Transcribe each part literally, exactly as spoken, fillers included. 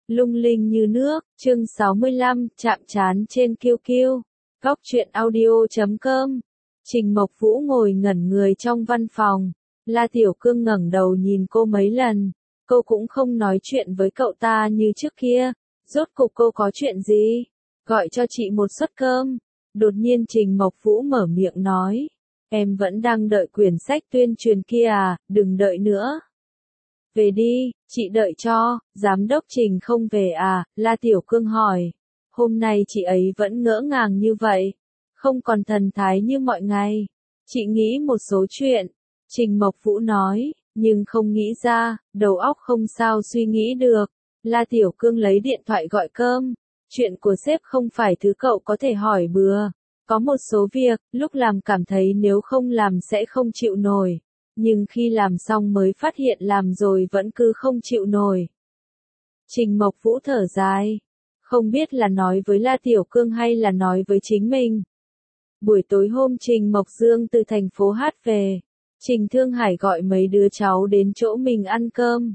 Lung linh như nước, chương sáu mươi lăm, chạm trán trên kiêu kiêu. Góc truyện audio chấm com. Trình Mộc Vũ ngồi ngẩn người trong văn phòng. La Tiểu Cương ngẩng đầu nhìn cô mấy lần. Cô cũng không nói chuyện với cậu ta như trước kia. Rốt cục cô có chuyện gì? Gọi cho chị một suất cơm. Đột nhiên Trình Mộc Vũ mở miệng nói. Em vẫn đang đợi quyển sách tuyên truyền kia à, đừng đợi nữa. Về đi, chị đợi cho. Giám đốc Trình không về à? La Tiểu Cương hỏi. Hôm nay chị ấy vẫn ngỡ ngàng như vậy. Không còn thần thái như mọi ngày. Chị nghĩ một số chuyện. Trình Mộc Vũ nói, nhưng không nghĩ ra, đầu óc không sao suy nghĩ được. La Tiểu Cương lấy điện thoại gọi cơm. Chuyện của sếp không phải thứ cậu có thể hỏi bừa. Có một số việc, lúc làm cảm thấy nếu không làm sẽ không chịu nổi. Nhưng khi làm xong mới phát hiện làm rồi vẫn cứ không chịu nổi. Trình Mộc Vũ thở dài. Không biết là nói với La Tiểu Cương hay là nói với chính mình. Buổi tối hôm Trình Mộc Dương từ thành phố Hát về. Trình Thương Hải gọi mấy đứa cháu đến chỗ mình ăn cơm.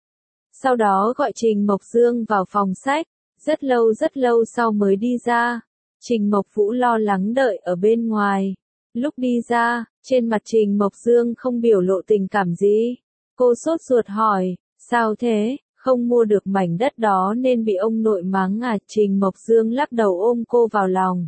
Sau đó gọi Trình Mộc Dương vào phòng sách. Rất lâu rất lâu sau mới đi ra. Trình Mộc Vũ lo lắng đợi ở bên ngoài. Lúc đi ra, trên mặt Trình Mộc Dương không biểu lộ tình cảm gì. Cô sốt ruột hỏi, sao thế, không mua được mảnh đất đó nên bị ông nội mắng à? Trình Mộc Dương lắc đầu ôm cô vào lòng.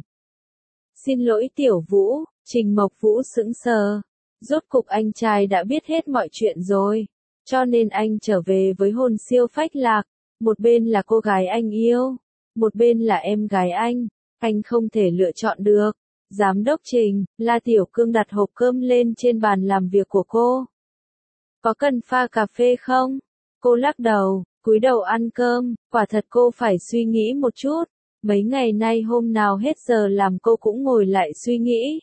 Xin lỗi Tiểu Vũ. Trình Mộc Vũ sững sờ. Rốt cục anh trai đã biết hết mọi chuyện rồi. Cho nên anh trở về với hồn siêu phách lạc. Một bên là cô gái anh yêu. Một bên là em gái anh. Anh không thể lựa chọn được. Giám đốc Trình, La Tiểu Cương đặt hộp cơm lên trên bàn làm việc của cô. Có cần pha cà phê không? Cô lắc đầu, cúi đầu ăn cơm, quả thật cô phải suy nghĩ một chút. Mấy ngày nay hôm nào hết giờ làm cô cũng ngồi lại suy nghĩ.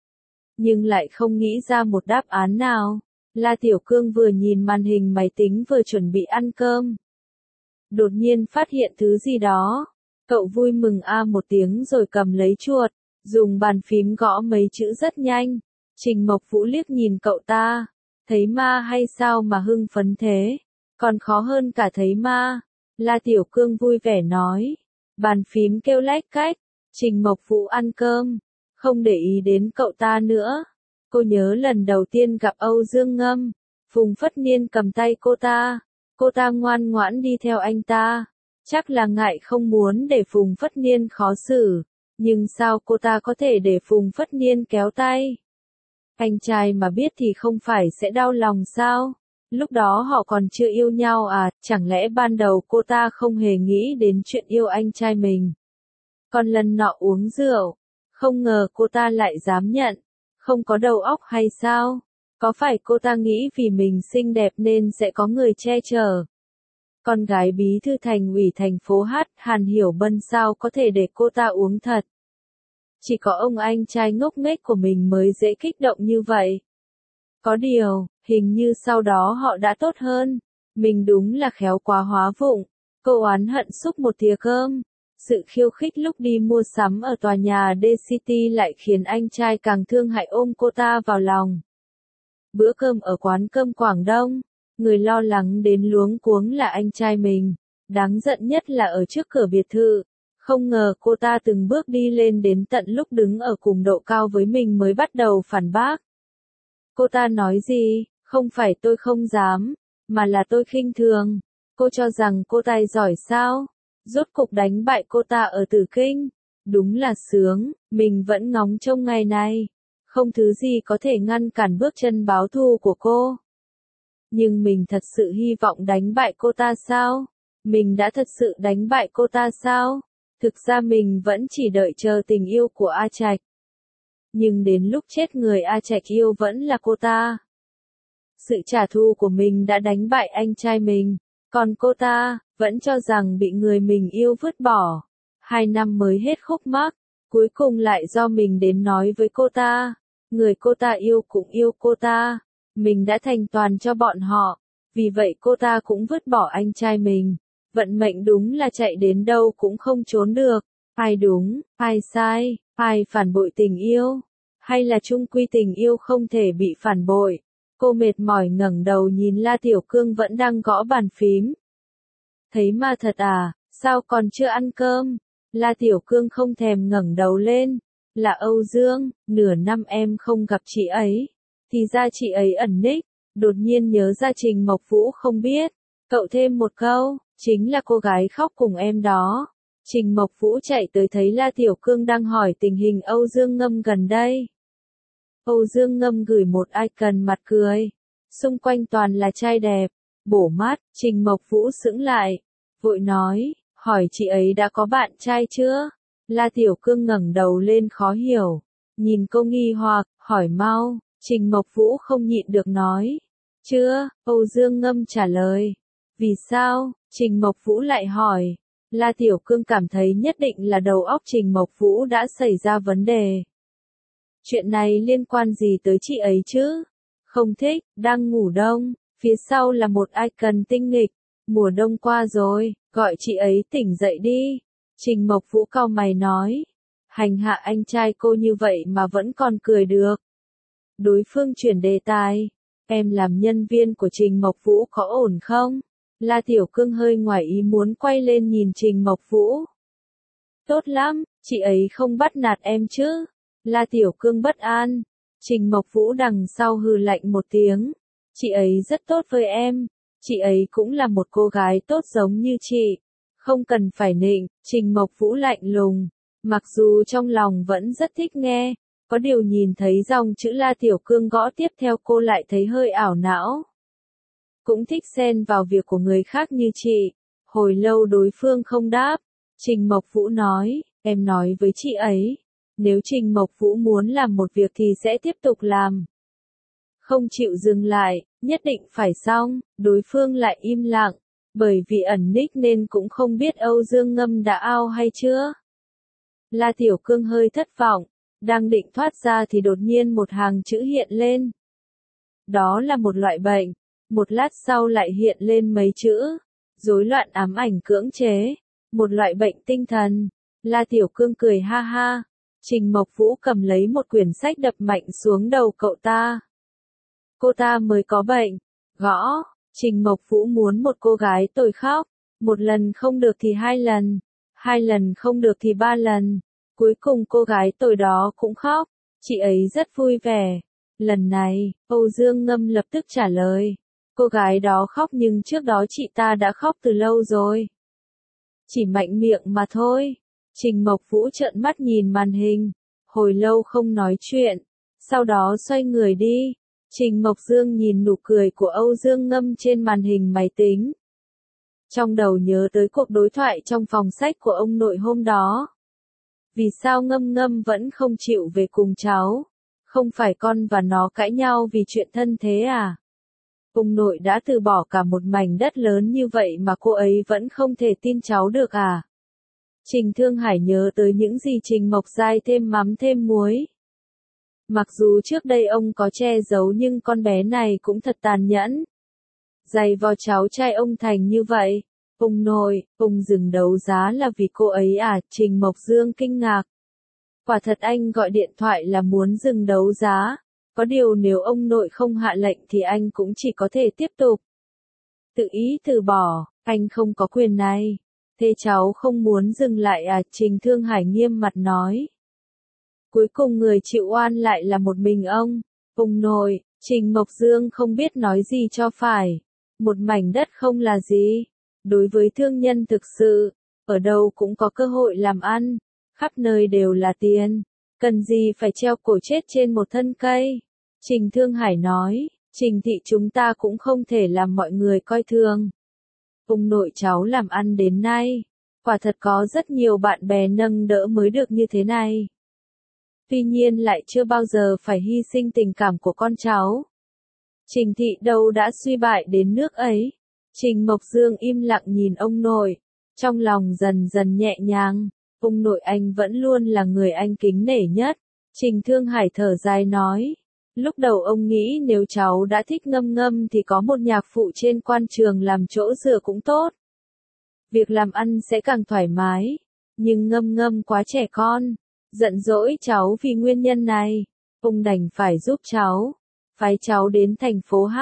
Nhưng lại không nghĩ ra một đáp án nào. La Tiểu Cương vừa nhìn màn hình máy tính vừa chuẩn bị ăn cơm. Đột nhiên phát hiện thứ gì đó. Cậu vui mừng a một tiếng rồi cầm lấy chuột. Dùng bàn phím gõ mấy chữ rất nhanh. Trình Mộc Vũ liếc nhìn cậu ta. Thấy ma hay sao mà hưng phấn thế? Còn khó hơn cả thấy ma. La Tiểu Cương vui vẻ nói. Bàn phím kêu lách cách. Trình Mộc Vũ ăn cơm. Không để ý đến cậu ta nữa. Cô nhớ lần đầu tiên gặp Âu Dương Ngâm. Phùng Phất Niên cầm tay cô ta. Cô ta ngoan ngoãn đi theo anh ta. Chắc là ngại không muốn để Phùng Phất Niên khó xử. Nhưng sao cô ta có thể để Phùng Phất Niên kéo tay? Anh trai mà biết thì không phải sẽ đau lòng sao? Lúc đó họ còn chưa yêu nhau à, chẳng lẽ ban đầu cô ta không hề nghĩ đến chuyện yêu anh trai mình? Còn lần nọ uống rượu, không ngờ cô ta lại dám nhận, không có đầu óc hay sao? Có phải cô ta nghĩ vì mình xinh đẹp nên sẽ có người che chở? Con gái bí thư thành ủy thành phố Hát, Hàn Hiểu Bân sao có thể để cô ta uống thật? Chỉ có ông anh trai ngốc nghếch của mình mới dễ kích động như vậy. Có điều, hình như sau đó họ đã tốt hơn. Mình đúng là khéo quá hóa vụng. Cô oán hận xúc một thìa cơm. Sự khiêu khích lúc đi mua sắm ở tòa nhà D-City lại khiến anh trai càng thương hại ôm cô ta vào lòng. Bữa cơm ở quán cơm Quảng Đông. Người lo lắng đến luống cuống là anh trai mình. Đáng giận nhất là ở trước cửa biệt thự. Không ngờ cô ta từng bước đi lên đến tận lúc đứng ở cùng độ cao với mình mới bắt đầu phản bác. Cô ta nói gì? Không phải tôi không dám, mà là tôi khinh thường. Cô cho rằng cô tài giỏi sao? Rốt cục đánh bại cô ta ở Tử Kinh. Đúng là sướng, mình vẫn ngóng trông ngày này. Không thứ gì có thể ngăn cản bước chân báo thù của cô. Nhưng mình thật sự hy vọng đánh bại cô ta sao? Mình đã thật sự đánh bại cô ta sao? Thực ra mình vẫn chỉ đợi chờ tình yêu của A Trạch. Nhưng đến lúc chết người A Trạch yêu vẫn là cô ta. Sự trả thù của mình đã đánh bại anh trai mình. Còn cô ta, vẫn cho rằng bị người mình yêu vứt bỏ. Hai năm mới hết khúc mắc. Cuối cùng lại do mình đến nói với cô ta. Người cô ta yêu cũng yêu cô ta. Mình đã thành toàn cho bọn họ. Vì vậy cô ta cũng vứt bỏ anh trai mình. Vận mệnh đúng là chạy đến đâu cũng không trốn được. Ai đúng, ai sai, ai phản bội tình yêu, hay là chung quy tình yêu không thể bị phản bội. Cô mệt mỏi ngẩng đầu nhìn La Tiểu Cương vẫn đang gõ bàn phím. Thấy mà thật à, sao còn chưa ăn cơm? La Tiểu Cương không thèm ngẩng đầu lên. Là Âu Dương, nửa năm em không gặp chị ấy. Thì ra chị ấy ẩn ních, đột nhiên nhớ ra Trình Mộc Vũ không biết. Cậu thêm một câu, chính là cô gái khóc cùng em đó. Trình Mộc Vũ chạy tới thấy La Tiểu Cương đang hỏi tình hình Âu Dương Ngâm gần đây. Âu Dương Ngâm gửi một icon mặt cười. Xung quanh toàn là trai đẹp, bổ mắt, Trình Mộc Vũ sững lại. Vội nói, hỏi chị ấy đã có bạn trai chưa? La Tiểu Cương ngẩng đầu lên khó hiểu. Nhìn cô nghi hoặc, hỏi mau, Trình Mộc Vũ không nhịn được nói. Chưa, Âu Dương Ngâm trả lời. Vì sao? Trình Mộc Vũ lại hỏi. La Tiểu Cương cảm thấy nhất định là đầu óc Trình Mộc Vũ đã xảy ra vấn đề. Chuyện này liên quan gì tới chị ấy chứ? Không thích, đang ngủ đông, phía sau là một icon tinh nghịch. Mùa đông qua rồi, gọi chị ấy tỉnh dậy đi. Trình Mộc Vũ cau mày nói. Hành hạ anh trai cô như vậy mà vẫn còn cười được. Đối phương chuyển đề tài. Em làm nhân viên của Trình Mộc Vũ có ổn không? La Tiểu Cương hơi ngoài ý muốn quay lên nhìn Trình Mộc Vũ. Tốt lắm, chị ấy không bắt nạt em chứ? La Tiểu Cương bất an. Trình Mộc Vũ đằng sau hừ lạnh một tiếng. Chị ấy rất tốt với em. Chị ấy cũng là một cô gái tốt giống như chị. Không cần phải nịnh, Trình Mộc Vũ lạnh lùng. Mặc dù trong lòng vẫn rất thích nghe. Có điều nhìn thấy dòng chữ La Tiểu Cương gõ tiếp theo cô lại thấy hơi ảo não. Cũng thích xen vào việc của người khác như chị. Hồi lâu đối phương không đáp. Trình Mộc Vũ nói, em nói với chị ấy. Nếu Trình Mộc Vũ muốn làm một việc thì sẽ tiếp tục làm. Không chịu dừng lại, nhất định phải xong, đối phương lại im lặng. Bởi vì ẩn nick nên cũng không biết Âu Dương Ngâm đã out hay chưa. La Tiểu Cương hơi thất vọng. Đang định thoát ra thì đột nhiên một hàng chữ hiện lên. Đó là một loại bệnh. Một lát sau lại hiện lên mấy chữ. Rối loạn ám ảnh cưỡng chế. Một loại bệnh tinh thần. La Tiểu Cương cười ha ha. Trình Mộc Vũ cầm lấy một quyển sách đập mạnh xuống đầu cậu ta. Cô ta mới có bệnh. Gõ. Trình Mộc Vũ muốn một cô gái tôi khóc. Một lần không được thì hai lần. Hai lần không được thì ba lần. Cuối cùng cô gái tôi đó cũng khóc. Chị ấy rất vui vẻ. Lần này, Âu Dương Ngâm lập tức trả lời. Cô gái đó khóc nhưng trước đó chị ta đã khóc từ lâu rồi. Chỉ mạnh miệng mà thôi. Trình Mộc Vũ trợn mắt nhìn màn hình. Hồi lâu không nói chuyện. Sau đó xoay người đi. Trình Mộc Dương nhìn nụ cười của Âu Dương Ngâm trên màn hình máy tính. Trong đầu nhớ tới cuộc đối thoại trong phòng sách của ông nội hôm đó. Vì sao Ngâm Ngâm vẫn không chịu về cùng cháu? Không phải con và nó cãi nhau vì chuyện thân thế à? Ông nội đã từ bỏ cả một mảnh đất lớn như vậy mà cô ấy vẫn không thể tin cháu được à? Trình Thương Hải nhớ tới những gì Trình Mộc Giai thêm mắm thêm muối. Mặc dù trước đây ông có che giấu nhưng con bé này cũng thật tàn nhẫn. Giày vò cháu trai ông thành như vậy. Ông nội, ông dừng đấu giá là vì cô ấy à? Trình Mộc Dương kinh ngạc. Quả thật anh gọi điện thoại là muốn dừng đấu giá. Có điều nếu ông nội không hạ lệnh thì anh cũng chỉ có thể tiếp tục. Tự ý từ bỏ, anh không có quyền này. Thế cháu không muốn dừng lại à? Trình Thương Hải nghiêm mặt nói. Cuối cùng người chịu oan lại là một mình ông. Ông nội, Trình Mộc Dương không biết nói gì cho phải. Một mảnh đất không là gì. Đối với thương nhân thực sự, ở đâu cũng có cơ hội làm ăn. Khắp nơi đều là tiền. Cần gì phải treo cổ chết trên một thân cây. Trình Thương Hải nói, Trình thị chúng ta cũng không thể làm mọi người coi thường. Ông nội cháu làm ăn đến nay. Quả thật có rất nhiều bạn bè nâng đỡ mới được như thế này. Tuy nhiên lại chưa bao giờ phải hy sinh tình cảm của con cháu. Trình thị đâu đã suy bại đến nước ấy. Trình Mộc Dương im lặng nhìn ông nội. Trong lòng dần dần nhẹ nhàng. Ông nội anh vẫn luôn là người anh kính nể nhất. Trình Thương Hải thở dài nói. Lúc đầu ông nghĩ nếu cháu đã thích Ngâm Ngâm thì có một nhạc phụ trên quan trường làm chỗ dựa cũng tốt. Việc làm ăn sẽ càng thoải mái. Nhưng Ngâm Ngâm quá trẻ con. Giận dỗi cháu vì nguyên nhân này. Ông đành phải giúp cháu. Phái cháu đến thành phố hát.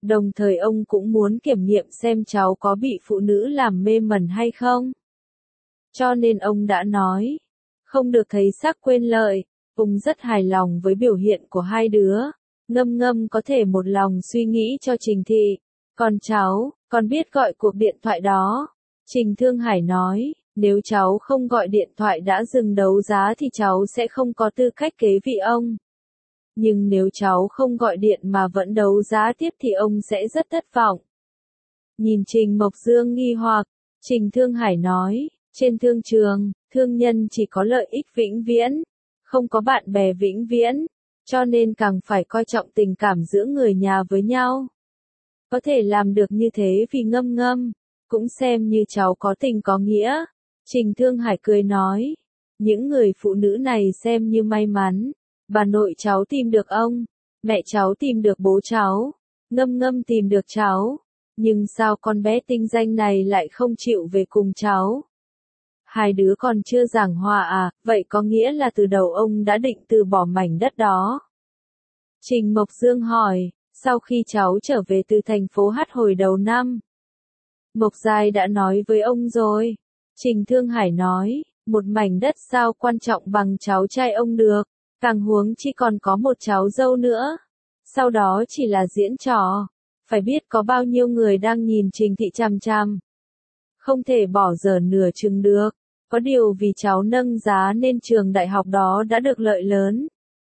Đồng thời ông cũng muốn kiểm nghiệm xem cháu có bị phụ nữ làm mê mẩn hay không. Cho nên ông đã nói, không được thấy sắc quên lợi. Ông rất hài lòng với biểu hiện của hai đứa. Ngâm Ngâm có thể một lòng suy nghĩ cho Trình Thị. Còn cháu, con biết gọi cuộc điện thoại đó. Trình Thương Hải nói, nếu cháu không gọi điện thoại đã dừng đấu giá thì cháu sẽ không có tư cách kế vị ông. Nhưng nếu cháu không gọi điện mà vẫn đấu giá tiếp thì ông sẽ rất thất vọng. Nhìn Trình Mộc Dương nghi hoặc, Trình Thương Hải nói, trên thương trường, thương nhân chỉ có lợi ích vĩnh viễn, không có bạn bè vĩnh viễn, cho nên càng phải coi trọng tình cảm giữa người nhà với nhau. Có thể làm được như thế vì Ngâm Ngâm, cũng xem như cháu có tình có nghĩa. Trình Thương Hải cười nói, những người phụ nữ này xem như may mắn. Bà nội cháu tìm được ông, mẹ cháu tìm được bố cháu, Ngâm Ngâm tìm được cháu. Nhưng sao con bé tinh danh này lại không chịu về cùng cháu? Hai đứa còn chưa giảng hòa à, vậy có nghĩa là từ đầu ông đã định từ bỏ mảnh đất đó. Trình Mộc Dương hỏi, sau khi cháu trở về từ thành phố Hát hồi đầu năm. Mộc Giai đã nói với ông rồi. Trình Thương Hải nói, một mảnh đất sao quan trọng bằng cháu trai ông được, càng huống chi còn có một cháu dâu nữa. Sau đó chỉ là diễn trò, phải biết có bao nhiêu người đang nhìn Trình Thị chằm chằm. Không thể bỏ dở nửa chừng được, có điều vì cháu nâng giá nên trường đại học đó đã được lợi lớn.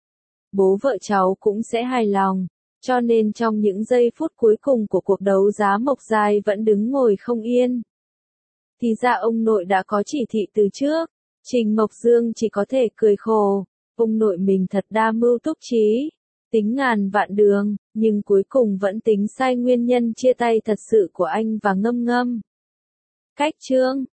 Bố vợ cháu cũng sẽ hài lòng, cho nên trong những giây phút cuối cùng của cuộc đấu giá Mộc Giai vẫn đứng ngồi không yên. Thì ra ông nội đã có chỉ thị từ trước, Trình Mộc Dương chỉ có thể cười khổ, ông nội mình thật đa mưu túc trí, tính ngàn vạn đường, nhưng cuối cùng vẫn tính sai nguyên nhân chia tay thật sự của anh và Ngâm Ngâm. Cách chương